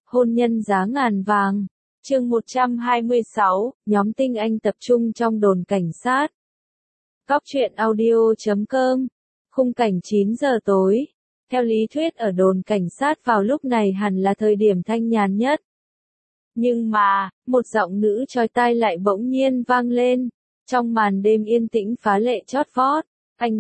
Hôn nhân giá ngàn vàng. Chương 126, nhóm tinh anh tập trung trong đồn cảnh sát. Góc truyện audio.com. Khung cảnh 9 giờ tối. Theo lý thuyết ở đồn cảnh sát vào lúc này hẳn là thời điểm thanh nhàn nhất. Nhưng mà, một giọng nữ chói tai lại bỗng nhiên vang lên. Trong màn đêm yên tĩnh phá lệ chót vót. Anh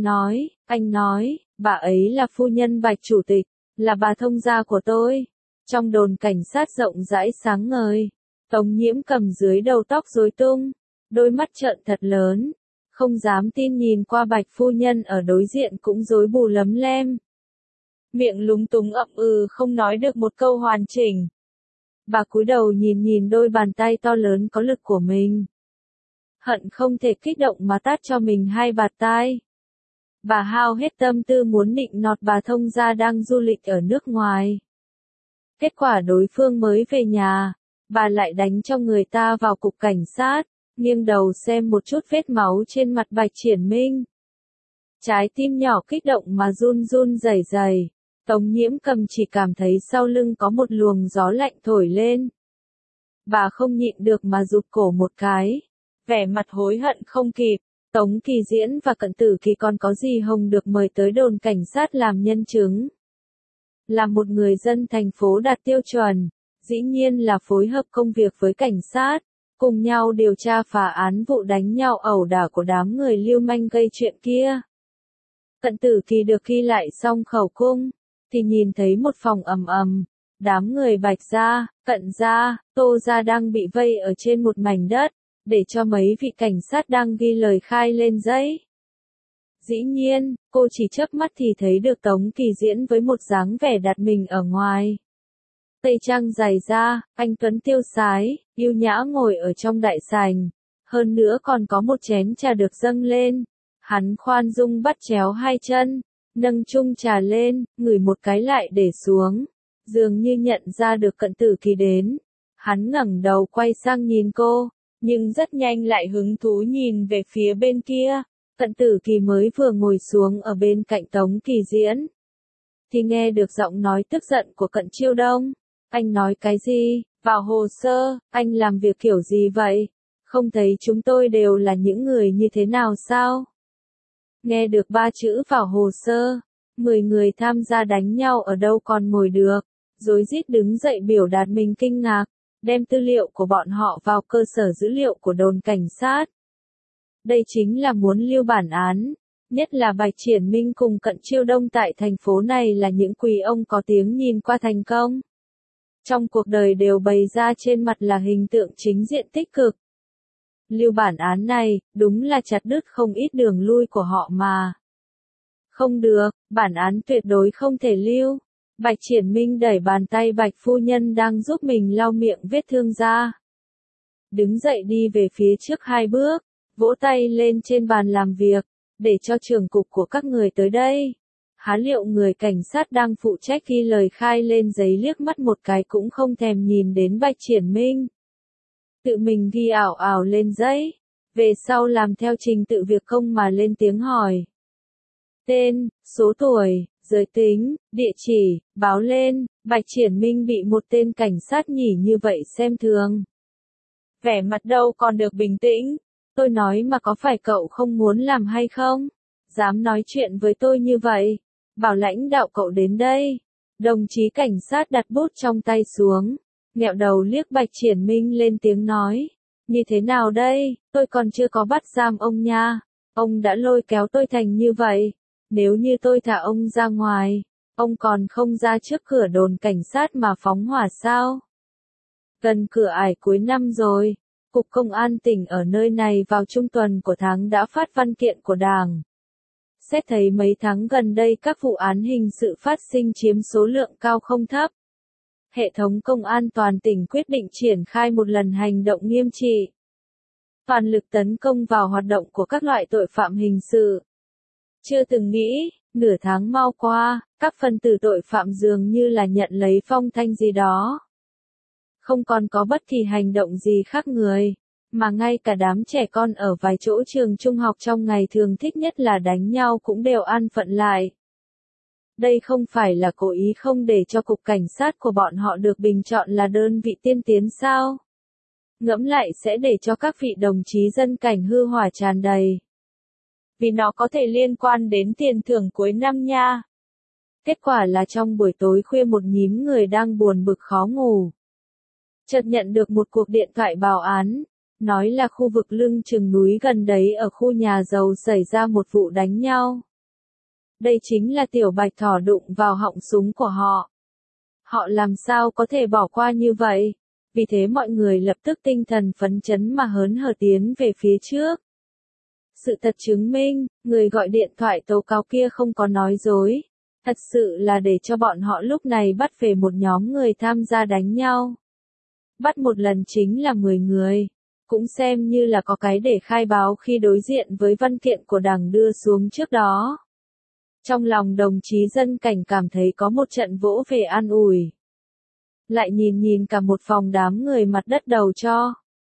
nói, bà ấy là phu nhân Bạch chủ tịch, là bà thông gia của tôi. Trong đồn cảnh sát rộng rãi sáng ngời, Tống Nhiễm cầm dưới đầu tóc rối tung, đôi mắt trợn thật lớn, không dám tin nhìn qua Bạch phu nhân ở đối diện cũng rối bù lấm lem. Miệng lúng túng ậm không nói được một câu hoàn chỉnh. Bà cúi đầu nhìn đôi bàn tay to lớn có lực của mình. Hận không thể kích động mà tát cho mình hai bạt tai. Bà hao hết tâm tư muốn nịnh nọt bà thông gia đang du lịch ở nước ngoài. Kết quả đối phương mới về nhà, bà lại đánh cho người ta vào cục cảnh sát, nghiêng đầu xem một chút vết máu trên mặt Bạch Triển Minh. Trái tim nhỏ kích động mà run run rẩy rẩy, Tống Nhiễm cầm chỉ cảm thấy sau lưng có một luồng gió lạnh thổi lên. Bà không nhịn được mà rụt cổ một cái, vẻ mặt hối hận không kịp. Tống Kỳ Diễn và Cận Tử Kỳ còn có gì hồng được mời tới đồn cảnh sát làm nhân chứng. Là một người dân thành phố đạt tiêu chuẩn, dĩ nhiên là phối hợp công việc với cảnh sát, cùng nhau điều tra phá án vụ đánh nhau ẩu đả của đám người lưu manh gây chuyện kia. Cận Tử Kỳ được ghi lại xong khẩu cung, thì nhìn thấy một phòng ầm ầm, đám người Bạch gia, Cận gia, Tô gia đang bị vây ở trên một mảnh đất, để cho mấy vị cảnh sát đang ghi lời khai lên giấy. Dĩ nhiên, cô chỉ chớp mắt thì thấy được Tống Kỳ Diễn với một dáng vẻ đặt mình ở ngoài. Tây trang dày da, anh tuấn tiêu sái, yêu nhã ngồi ở trong đại sảnh. Hơn nữa còn có một chén trà được dâng lên. Hắn khoan dung bắt chéo hai chân, nâng chung trà lên, ngửi một cái lại để xuống. Dường như nhận ra được Cận Tử Kỳ đến. Hắn ngẩng đầu quay sang nhìn cô, nhưng rất nhanh lại hứng thú nhìn về phía bên kia. Cận Tử Kỳ mới vừa ngồi xuống ở bên cạnh Tống Kỳ Diễn, thì nghe được giọng nói tức giận của Cận Chiêu Đông. Anh nói cái gì? Vào hồ sơ, anh làm việc kiểu gì vậy? Không thấy chúng tôi đều là những người như thế nào sao? Nghe được ba chữ vào hồ sơ, 10 người tham gia đánh nhau ở đâu còn ngồi được, rối rít đứng dậy biểu đạt mình kinh ngạc, đem tư liệu của bọn họ vào cơ sở dữ liệu của đồn cảnh sát. Đây chính là muốn lưu bản án, nhất là Bạch Triển Minh cùng Cận Chiêu Đông tại thành phố này là những quý ông có tiếng nhìn qua thành công. Trong cuộc đời đều bày ra trên mặt là hình tượng chính diện tích cực. Lưu bản án này, đúng là chặt đứt không ít đường lui của họ mà. Không được, bản án tuyệt đối không thể lưu. Bạch Triển Minh đẩy bàn tay Bạch phu nhân đang giúp mình lau miệng vết thương ra. Đứng dậy đi về phía trước 2 bước, vỗ tay lên trên bàn làm việc, để cho trưởng cục của các người tới đây. Há liệu người cảnh sát đang phụ trách ghi lời khai lên giấy liếc mắt một cái cũng không thèm nhìn đến Bạch Triển Minh. Tự mình ghi ảo ảo lên giấy, về sau làm theo trình tự việc công mà lên tiếng hỏi. Tên, số tuổi, giới tính, địa chỉ, báo lên. Bạch Triển Minh bị một tên cảnh sát nhỉ như vậy xem thường. Vẻ mặt đâu còn được bình tĩnh. Tôi nói mà có phải cậu không muốn làm hay không? Dám nói chuyện với tôi như vậy? Bảo lãnh đạo cậu đến đây. Đồng chí cảnh sát đặt bút trong tay xuống, nghẹo đầu liếc Bạch Triển Minh lên tiếng nói. Như thế nào đây? Tôi còn chưa có bắt giam ông nha. Ông đã lôi kéo tôi thành như vậy. Nếu như tôi thả ông ra ngoài, ông còn không ra trước cửa đồn cảnh sát mà phóng hỏa sao? Gần cửa ải cuối năm rồi. Cục Công an tỉnh ở nơi này vào trung tuần của tháng đã phát văn kiện của Đảng. Xét thấy mấy tháng gần đây các vụ án hình sự phát sinh chiếm số lượng cao không thấp. Hệ thống công an toàn tỉnh quyết định triển khai một lần hành động nghiêm trị. Toàn lực tấn công vào hoạt động của các loại tội phạm hình sự. Chưa từng nghĩ, nửa tháng mau qua, các phần tử tội phạm dường như là nhận lấy phong thanh gì đó. Không còn có bất kỳ hành động gì khác người, mà ngay cả đám trẻ con ở vài chỗ trường trung học trong ngày thường thích nhất là đánh nhau cũng đều an phận lại. Đây không phải là cố ý không để cho cục cảnh sát của bọn họ được bình chọn là đơn vị tiên tiến sao? Ngẫm lại sẽ để cho các vị đồng chí dân cảnh hư hỏa tràn đầy. Vì nó có thể liên quan đến tiền thưởng cuối năm nha. Kết quả là trong buổi tối khuya một nhím người đang buồn bực khó ngủ. Chợt nhận được một cuộc điện thoại báo án, nói là khu vực lưng chừng núi gần đấy ở khu nhà giàu xảy ra một vụ đánh nhau. Đây chính là Tiểu Bạch thỏ đụng vào họng súng của họ. Họ làm sao có thể bỏ qua như vậy? Vì thế mọi người lập tức tinh thần phấn chấn mà hớn hở tiến về phía trước. Sự thật chứng minh, người gọi điện thoại tố cáo kia không có nói dối. Thật sự là để cho bọn họ lúc này bắt về một nhóm người tham gia đánh nhau. Bắt một lần chính là 10 người. Cũng xem như là có cái để khai báo khi đối diện với văn kiện của Đảng đưa xuống trước đó. Trong lòng đồng chí dân cảnh cảm thấy có một trận vỗ về an ủi. Lại nhìn cả một phòng đám người mặt đất đầu cho.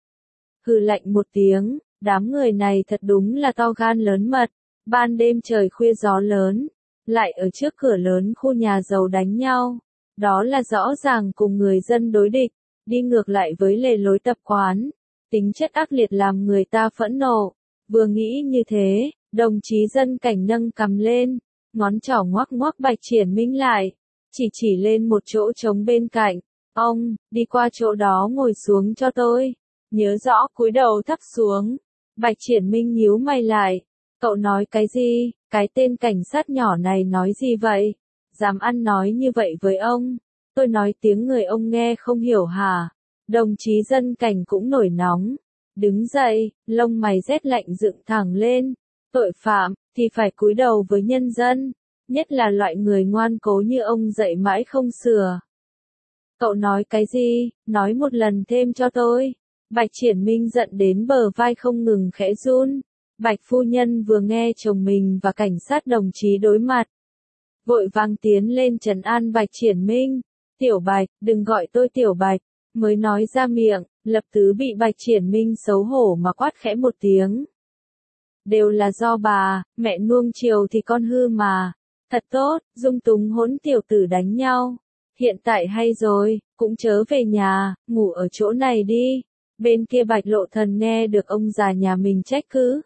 Hừ lạnh một tiếng, đám người này thật đúng là to gan lớn mật. Ban đêm trời khuya gió lớn, lại ở trước cửa lớn khu nhà giàu đánh nhau. Đó là rõ ràng cùng người dân đối địch, đi ngược lại với lề lối tập quán. Tính chất ác liệt làm người ta phẫn nộ. Vừa nghĩ như thế, đồng chí dân cảnh nâng cằm lên, ngón trỏ ngoắc ngoắc Bạch Triển Minh lại, chỉ lên một chỗ trống bên cạnh. Ông, đi qua chỗ đó ngồi xuống cho tôi. Nhớ rõ cúi đầu thấp xuống. Bạch Triển Minh nhíu mày lại. Cậu nói cái gì? Cái tên cảnh sát nhỏ này nói gì vậy? Dám ăn nói như vậy với ông? Tôi nói tiếng người ông nghe không hiểu hả? Đồng chí dân cảnh cũng nổi nóng. Đứng dậy, lông mày rét lạnh dựng thẳng lên. Tội phạm, thì phải cúi đầu với nhân dân. Nhất là loại người ngoan cố như ông dạy mãi không sửa. Cậu nói cái gì? Nói một lần thêm cho tôi. Bạch Triển Minh giận đến bờ vai không ngừng khẽ run. Bạch phu nhân vừa nghe chồng mình và cảnh sát đồng chí đối mặt. Vội vàng tiến lên trấn an Bạch Triển Minh. Tiểu Bạch, đừng gọi tôi Tiểu Bạch. Mới nói ra miệng, lập tức bị Bạch Triển Minh xấu hổ mà quát khẽ một tiếng. Đều là do bà, mẹ nuông chiều thì con hư mà. Thật tốt, dung túng hỗn tiểu tử đánh nhau. Hiện tại hay rồi, cũng chớ về nhà, ngủ ở chỗ này đi. Bên kia Bạch Lộ Thần nghe được ông già nhà mình trách cứ.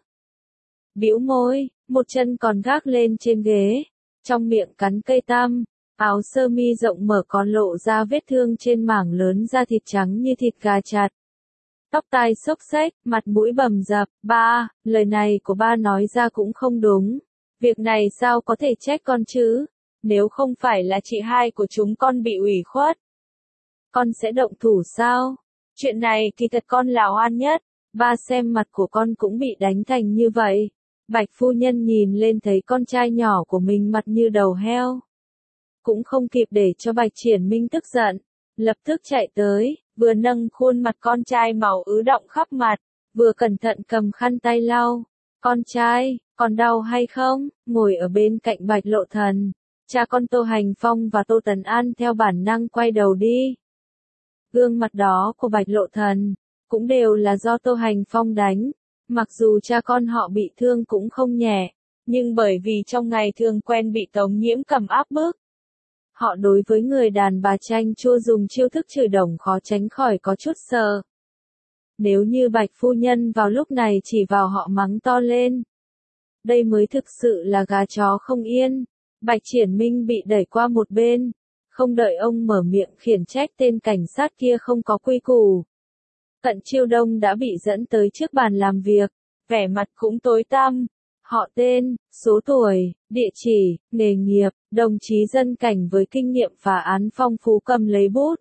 Bĩu môi, một chân còn gác lên trên ghế, trong miệng cắn cây tăm, áo sơ mi rộng mở còn lộ ra vết thương trên mảng lớn da thịt trắng như thịt gà chặt. Tóc tai xốc xếch, mặt mũi bầm dập. Ba, lời này của ba nói ra cũng không đúng. Việc này sao có thể trách con chứ? Nếu không phải là chị hai của chúng con bị ủy khuất, con sẽ động thủ sao? Chuyện này kỳ thật con là oan nhất. Ba xem mặt của con cũng bị đánh thành như vậy. Bạch phu nhân nhìn lên thấy con trai nhỏ của mình mặt như đầu heo. Cũng không kịp để cho Bạch Triển Minh tức giận. Lập tức chạy tới, vừa nâng khuôn mặt con trai màu ứ động khắp mặt, vừa cẩn thận cầm khăn tay lau. Con trai, còn đau hay không? Ngồi ở bên cạnh Bạch Lộ Thần. Cha con Tô Hành Phong và Tô Tấn An theo bản năng quay đầu đi. Gương mặt đó của Bạch Lộ Thần, cũng đều là do Tô Hành Phong đánh. Mặc dù cha con họ bị thương cũng không nhẹ, nhưng bởi vì trong ngày thường quen bị Tống Nhiễm cầm áp bức. Họ đối với người đàn bà chanh chua dùng chiêu thức chửi đồng khó tránh khỏi có chút sợ. Nếu như Bạch phu nhân vào lúc này chỉ vào họ mắng to lên. Đây mới thực sự là gà chó không yên. Bạch Triển Minh bị đẩy qua một bên. Không đợi ông mở miệng khiển trách tên cảnh sát kia không có quy củ. Cận Chiêu Đông đã bị dẫn tới trước bàn làm việc. Vẻ mặt cũng tối tăm. Họ tên, số tuổi, địa chỉ, nghề nghiệp, đồng chí dân cảnh với kinh nghiệm phá án phong phú cầm lấy bút.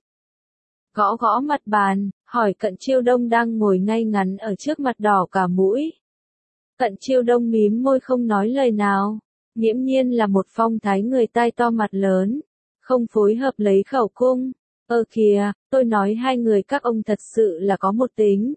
Gõ gõ mặt bàn, hỏi Cận Chiêu Đông đang ngồi ngay ngắn ở trước mặt đỏ cả mũi. Cận Chiêu Đông mím môi không nói lời nào. Nghiễm nhiên là một phong thái người tai to mặt lớn. Không phối hợp lấy khẩu cung. Kìa, tôi nói hai người các ông thật sự là có một tính.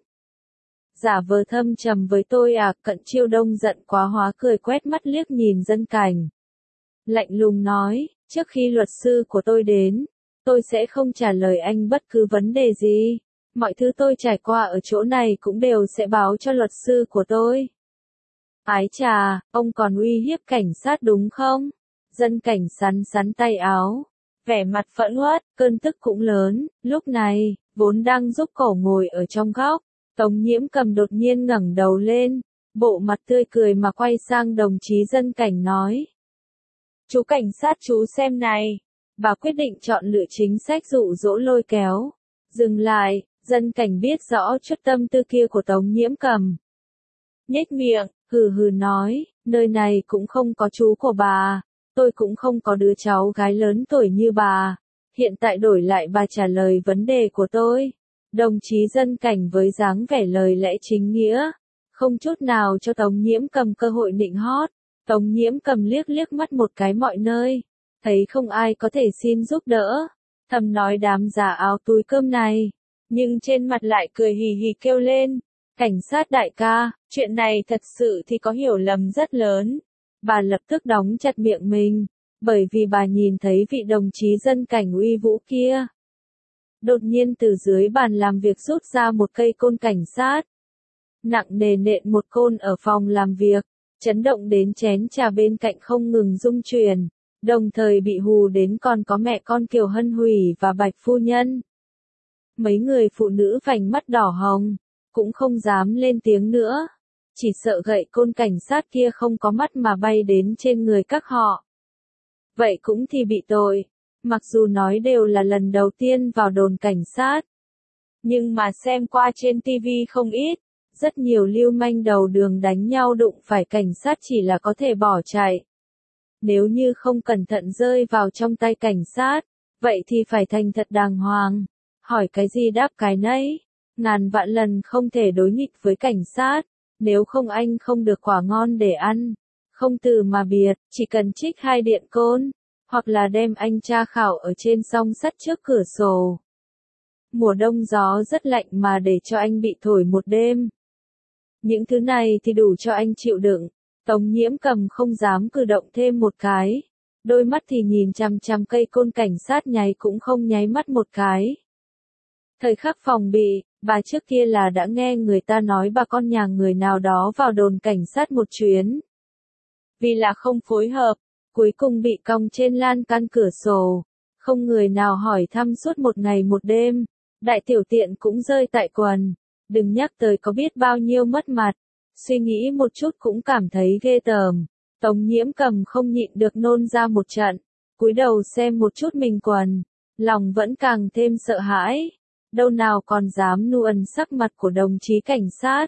Giả vờ thâm trầm với tôi à? Cận Chiêu Đông giận quá hóa cười quét mắt liếc nhìn dân cảnh. Lạnh lùng nói, trước khi luật sư của tôi đến, tôi sẽ không trả lời anh bất cứ vấn đề gì. Mọi thứ tôi trải qua ở chỗ này cũng đều sẽ báo cho luật sư của tôi. Ái chà, ông còn uy hiếp cảnh sát đúng không? Dân cảnh sắn sắn tay áo, vẻ mặt phẫn uất, cơn tức cũng lớn. Lúc này, vốn đang rúc cổ ngồi ở trong góc, Tống Nhiễm Cầm đột nhiên ngẩng đầu lên, bộ mặt tươi cười mà quay sang đồng chí dân cảnh nói. Chú cảnh sát chú xem này. Bà quyết định chọn lựa chính sách dụ dỗ lôi kéo. Dừng lại, dân cảnh biết rõ chút tâm tư kia của Tống Nhiễm Cầm. Nhếch miệng, hừ hừ nói, nơi này cũng không có chú của bà, tôi cũng không có đứa cháu gái lớn tuổi như bà. Hiện tại đổi lại bà trả lời vấn đề của tôi. Đồng chí dân cảnh với dáng vẻ lời lẽ chính nghĩa, không chút nào cho Tống Nhiễm Cầm cơ hội nịnh hót. Tống Nhiễm Cầm liếc liếc mắt một cái mọi nơi, thấy không ai có thể xin giúp đỡ, thầm nói đám già áo túi cơm này, nhưng trên mặt lại cười hì hì kêu lên, cảnh sát đại ca, chuyện này thật sự thì có hiểu lầm rất lớn. Bà lập tức đóng chặt miệng mình, bởi vì bà nhìn thấy vị đồng chí dân cảnh uy vũ kia. Đột nhiên từ dưới bàn làm việc rút ra một cây côn cảnh sát. Nặng nề nện một côn ở phòng làm việc, chấn động đến chén trà bên cạnh không ngừng rung chuyển, đồng thời bị hù đến còn có mẹ con Kiều Hân Hủy và Bạch Phu Nhân. Mấy người phụ nữ vành mắt đỏ hồng, cũng không dám lên tiếng nữa, chỉ sợ gậy côn cảnh sát kia không có mắt mà bay đến trên người các họ. Vậy cũng thì bị tội, mặc dù nói đều là lần đầu tiên vào đồn cảnh sát, nhưng mà xem qua trên TV không ít, rất nhiều lưu manh đầu đường đánh nhau đụng phải cảnh sát chỉ là có thể bỏ chạy. Nếu như không cẩn thận rơi vào trong tay cảnh sát, vậy thì phải thành thật đàng hoàng, hỏi cái gì đáp cái nấy, ngàn vạn lần không thể đối nghịch với cảnh sát, nếu không anh không được quả ngon để ăn, không từ mà biệt, chỉ cần trích 2 điện côn, hoặc là đem anh tra khảo ở trên song sắt trước cửa sổ. Mùa đông gió rất lạnh mà để cho anh bị thổi một đêm. Những thứ này thì đủ cho anh chịu đựng. Tống Nhiễm Cầm không dám cử động thêm một cái. Đôi mắt thì nhìn chằm chằm cây côn cảnh sát nháy cũng không nháy mắt một cái. Thời khắc phòng bị, bà trước kia là đã nghe người ta nói bà con nhà người nào đó vào đồn cảnh sát một chuyến. Vì là không phối hợp, cuối cùng bị còng trên lan can cửa sổ. Không người nào hỏi thăm suốt một ngày một đêm. Đại tiểu tiện cũng rơi tại quần. Đừng nhắc tới có biết bao nhiêu mất mặt. Suy nghĩ một chút cũng cảm thấy ghê tởm. Tống Nhiễm Cầm không nhịn được nôn ra một trận. Cúi đầu xem một chút mình quần. Lòng vẫn càng thêm sợ hãi. Đâu nào còn dám nu ẩn sắc mặt của đồng chí cảnh sát.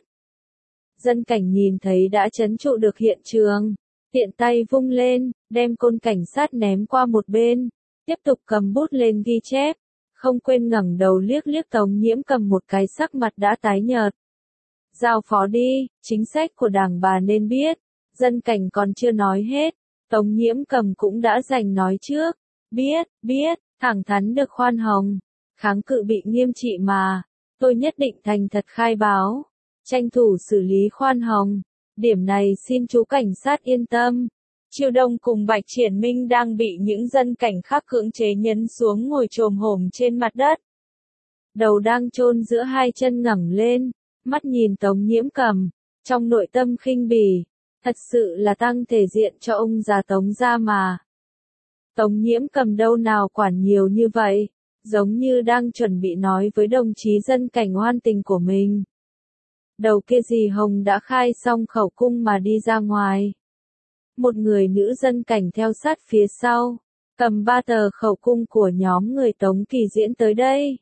Dân cảnh nhìn thấy đã trấn trụ được hiện trường. Tiện tay vung lên, đem côn cảnh sát ném qua một bên. Tiếp tục cầm bút lên ghi chép. Không quên ngẩng đầu liếc liếc Tống Nhiễm Cầm một cái, sắc mặt đã tái nhợt. Giao phó đi, chính sách của đảng bà nên biết. Dân cảnh còn chưa nói hết, Tống Nhiễm Cầm cũng đã giành nói trước. Biết, thẳng thắn được khoan hồng. Kháng cự bị nghiêm trị mà. Tôi nhất định thành thật khai báo. Tranh thủ xử lý khoan hồng. Điểm này xin chú cảnh sát yên tâm. Triều Đông cùng Bạch Triển Minh đang bị những dân cảnh khác cưỡng chế nhấn xuống ngồi chồm hổm trên mặt đất. Đầu đang chôn giữa hai chân ngẩng lên, mắt nhìn Tống Nhiễm Cầm, trong nội tâm khinh bỉ, thật sự là tăng thể diện cho ông già Tống gia mà. Tống Nhiễm Cầm đâu nào quản nhiều như vậy, giống như đang chuẩn bị nói với đồng chí dân cảnh oan tình của mình. Đầu kia dì Hồng đã khai xong khẩu cung mà đi ra ngoài. Một người nữ dân cảnh theo sát phía sau, cầm 3 tờ khẩu cung của nhóm người Tống Kỳ Diễn tới đây.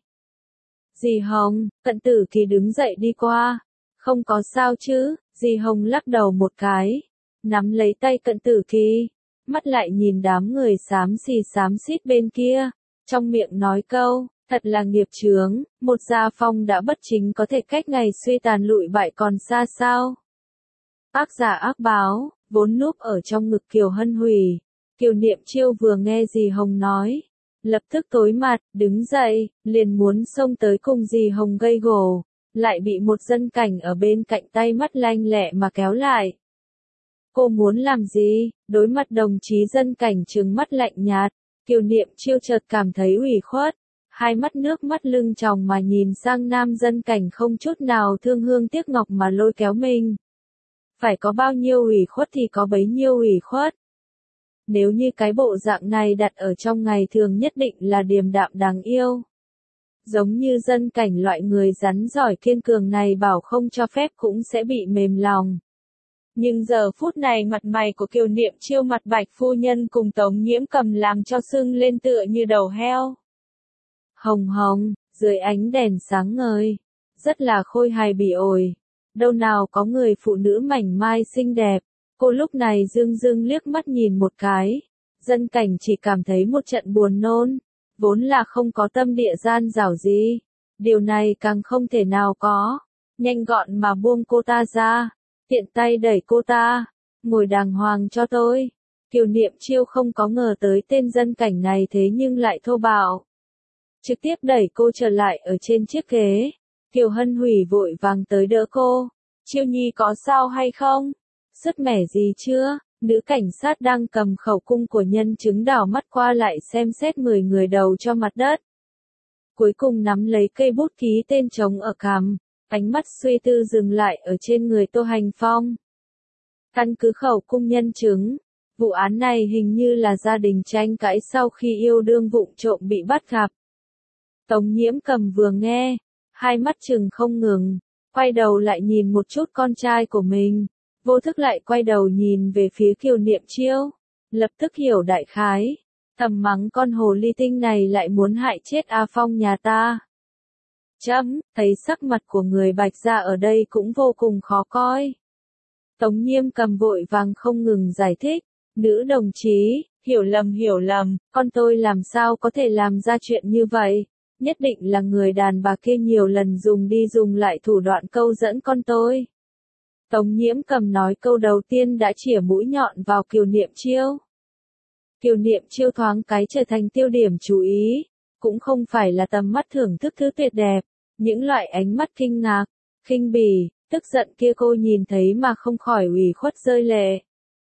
Dì Hồng, Cận Tử Kỳ đứng dậy đi qua. Không có sao chứ, dì Hồng lắc đầu một cái, nắm lấy tay Cận Tử Kỳ, mắt lại nhìn đám người xám xít bên kia, trong miệng nói câu, thật là nghiệp chướng, một gia phong đã bất chính có thể cách ngày suy tàn lụi bại còn xa sao. Ác giả ác báo, vốn núp ở trong ngực Kiều Hân Hủy. Kiều Niệm Chiêu vừa nghe dì Hồng nói, lập tức tối mặt, đứng dậy, liền muốn xông tới cùng dì Hồng gây gổ, lại bị một dân cảnh ở bên cạnh tay mắt lanh lẹ mà kéo lại. Cô muốn làm gì? Đối mặt đồng chí dân cảnh trừng mắt lạnh nhạt, Kiều Niệm Chiêu chợt cảm thấy ủy khuất, hai mắt nước mắt lưng tròng mà nhìn sang nam dân cảnh không chút nào thương hương tiếc ngọc mà lôi kéo mình. Phải có bao nhiêu ủy khuất thì có bấy nhiêu ủy khuất. Nếu như cái bộ dạng này đặt ở trong ngày thường nhất định là điềm đạm đáng yêu. Giống như dân cảnh loại người rắn giỏi kiên cường này bảo không cho phép cũng sẽ bị mềm lòng. Nhưng giờ phút này mặt mày của Kiều Niệm Chiêu mặt Bạch phu nhân cùng Tống Nhiễm Cầm làm cho sưng lên tựa như đầu heo. Hồng hồng, dưới ánh đèn sáng ngời, rất là khôi hài bỉ ổi. Đâu nào có người phụ nữ mảnh mai xinh đẹp, cô lúc này dưng dưng liếc mắt nhìn một cái. Dân cảnh chỉ cảm thấy một trận buồn nôn, vốn là không có tâm địa gian dảo gì. Điều này càng không thể nào có, nhanh gọn mà buông cô ta ra. Tiện tay đẩy cô ta, ngồi đàng hoàng cho tôi. Kiều Niệm Chiêu không có ngờ tới tên dân cảnh này thế nhưng lại thô bạo. Trực tiếp đẩy cô trở lại ở trên chiếc ghế. Kiều Hân Hủy vội vàng tới đỡ cô. Chiêu Nhi có sao hay không? Sứt mẻ gì chưa? Nữ cảnh sát đang cầm khẩu cung của nhân chứng đảo mắt qua lại xem xét 10 người đầu cho mặt đất. Cuối cùng nắm lấy cây bút ký tên trống ở cằm. Ánh mắt suy tư dừng lại ở trên người Tô Hành Phong. Căn cứ khẩu cung nhân chứng, vụ án này hình như là gia đình tranh cãi sau khi yêu đương vụng trộm bị bắt gặp. Tống Nhiễm Cầm vừa nghe, hai mắt trừng không ngừng, quay đầu lại nhìn một chút con trai của mình, vô thức lại quay đầu nhìn về phía Kiều Niệm Chiêu, lập tức hiểu đại khái, thầm mắng con hồ ly tinh này lại muốn hại chết A Phong nhà ta. Thấy sắc mặt của người Bạch gia ở đây cũng vô cùng khó coi. Tống Nhiễm Cầm vội vàng không ngừng giải thích, nữ đồng chí, hiểu lầm, con tôi làm sao có thể làm ra chuyện như vậy, nhất định là người đàn bà kia nhiều lần dùng đi dùng lại thủ đoạn câu dẫn con tôi. Tống Nhiễm Cầm nói câu đầu tiên đã chĩa mũi nhọn vào Kiều Niệm Chiêu. Kiều Niệm Chiêu thoáng cái trở thành tiêu điểm chú ý, cũng không phải là tầm mắt thưởng thức thứ tuyệt đẹp. Những loại ánh mắt kinh ngạc, khinh bỉ, tức giận kia cô nhìn thấy mà không khỏi ủy khuất rơi lệ.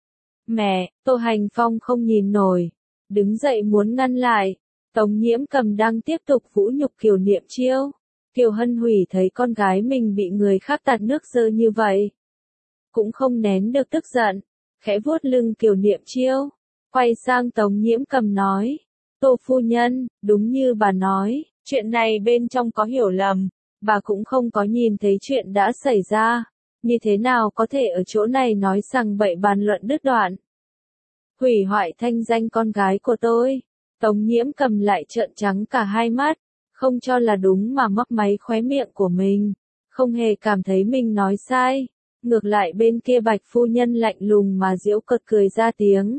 Mẹ, Tô Hành Phong không nhìn nổi, đứng dậy muốn ngăn lại. Tống Nhiễm Cầm đang tiếp tục vũ nhục Kiều Niệm Chiêu. Kiều Hân Hủy thấy con gái mình bị người khác tạt nước dơ như vậy, cũng không nén được tức giận, khẽ vuốt lưng Kiều Niệm Chiêu, quay sang Tống Nhiễm Cầm nói, Tô phu nhân, đúng như bà nói. Chuyện này bên trong có hiểu lầm, bà cũng không có nhìn thấy chuyện đã xảy ra, như thế nào có thể ở chỗ này nói rằng bậy bàn luận đứt đoạn. Hủy hoại thanh danh con gái của tôi. Tống Nhiễm Cầm lại trợn trắng cả hai mắt, không cho là đúng mà mấp máy khóe miệng của mình, không hề cảm thấy mình nói sai. Ngược lại bên kia Bạch phu nhân lạnh lùng mà giễu cợt cười ra tiếng.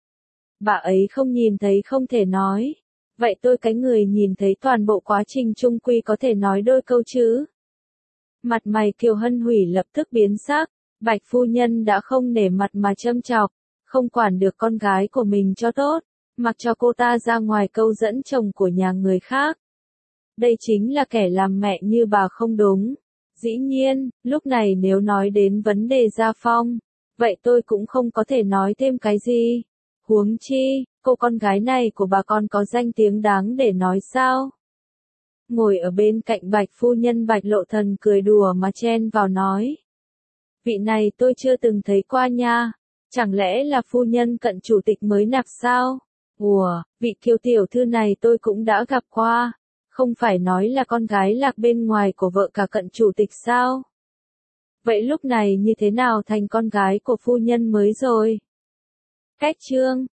Bà ấy không nhìn thấy không thể nói. Vậy tôi cái người nhìn thấy toàn bộ quá trình chung quy có thể nói đôi câu chứ. Mặt mày Kiều Hân Hủy lập tức biến sắc, Bạch phu nhân đã không nể mặt mà châm chọc, không quản được con gái của mình cho tốt, mặc cho cô ta ra ngoài câu dẫn chồng của nhà người khác. Đây chính là kẻ làm mẹ như bà không đúng. Dĩ nhiên, lúc này nếu nói đến vấn đề Gia Phong, vậy tôi cũng không có thể nói thêm cái gì. Huống chi, cô con gái này của bà con có danh tiếng đáng để nói sao? Ngồi ở bên cạnh Bạch phu nhân Bạch Lộ Thần cười đùa mà chen vào nói. Vị này tôi chưa từng thấy qua nha, chẳng lẽ là phu nhân cận chủ tịch mới nạp sao? Ủa, vị Kiều tiểu thư này tôi cũng đã gặp qua, không phải nói là con gái lạc bên ngoài của vợ cả cận chủ tịch sao? Vậy lúc này như thế nào thành con gái của phu nhân mới rồi? Cách chương